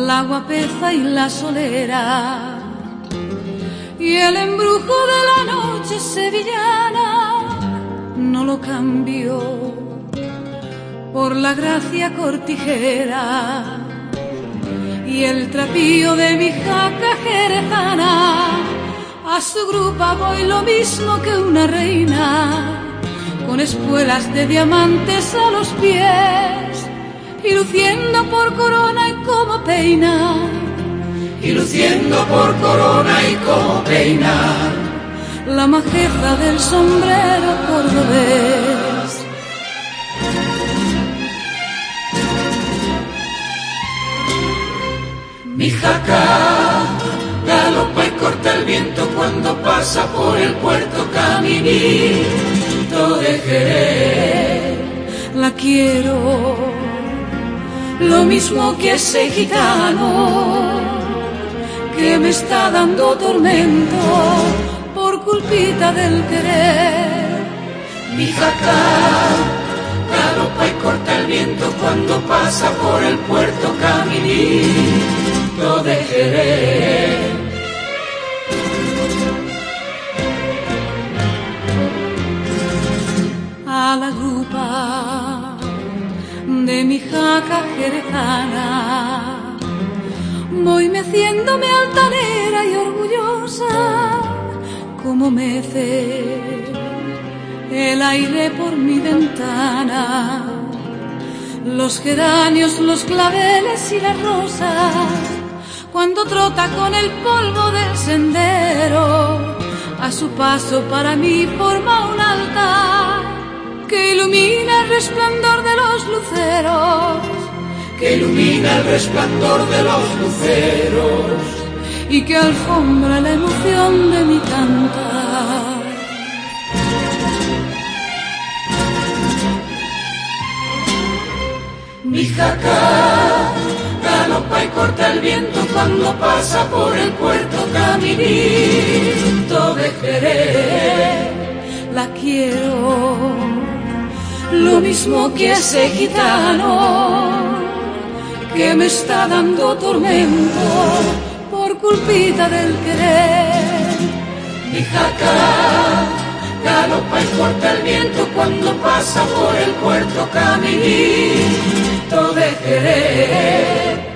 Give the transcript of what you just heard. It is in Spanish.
la guapeza y la solera, y el embrujo de la noche sevillana no lo cambió por la gracia cortijera y el trapío de mi jaca jerezana. A su grupa voy lo mismo que una reina, con espuelas de diamantes a los pies, y luciendo por corona y como peina, y luciendo por corona y como peina, la majeza del sombrero cordobés. Mi jaca galopa y corta el viento cuando pasa por el puerto caminito de Jerez. La quiero lo mismo que ese gitano que me está dando tormento por culpita del querer. Mi jaca galopa y corta el viento cuando pasa por el puerto caminito de Jerez. A la grupa de mi jaca jerezana voy meciéndome altanera y orgullosa, como mece el aire por mi ventana, los geranios, los claveles y las rosas, cuando trota con el polvo del sendero. A su paso para mí forma un altar que ilumina el resplandor de los luceros, que ilumina el resplandor de los luceros, y que alfombra la emoción de mi cantar. Mi jaca galopa y corta el viento cuando pasa por el puerto caminito de Jerez. La quiero lo mismo que ese gitano que me está dando tormento por culpita del querer. Mi jaca galopa y corta el viento cuando pasa por el puerto caminito de Jerez.